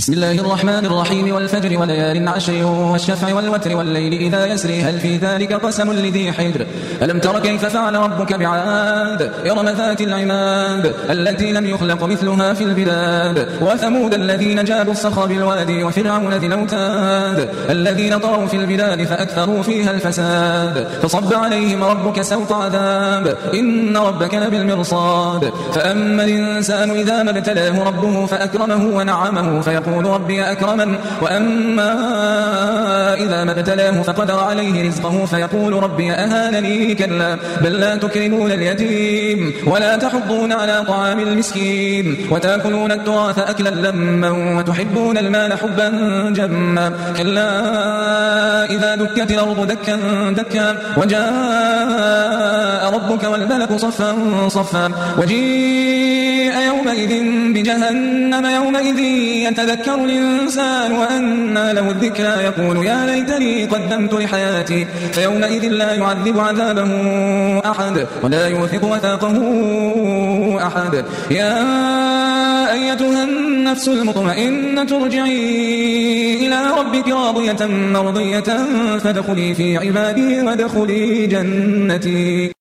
بسم الله الرحمن الرحيم والفجر وليال عشر والشفع والوتر والليل إذا يسري هل في ذلك قسم لذي حجر ألم تر كيف فعل ربك بعاد إرم ذات العماد التي لم يخلق مثلها في البلاد وثمود الذين جابوا الصخر بالوادي وفرعون ذي الأوتاد الذين طغوا في البلاد فأكثروا فيها الفساد فصب عليهم ربك سوط عذاب إن ربك لبالمرصاد فأما الإنسان إذا ما ابتلاه ربه فأكرمه ونعمه فيقول ربي أكرمن وأما إذا ما ابتلاه فقدر عليه رزقه فيقول ربي أهانني كلا بل لا تكرمون اليتيم ولا تحضون على طعام المسكين وتأكلون التراث أكلا لما وتحبون المال حبا جما كلا إذا دكت الأرض دكا دكا وجاء ربك والملك صفا صفا وجيء يومئذ بجهنم يومئذ يتذكر الإنسان وأنى له الذكرى يقول يا ليتني قدمت لحياتي فيومئذ لا يعذب عذابه أحد ولا يوثق وثاقه أحد يا أيتها النفس المطمئنة ارجعي إلى ربك راضية مرضية فادخلي في عبادي وادخلي جنتي.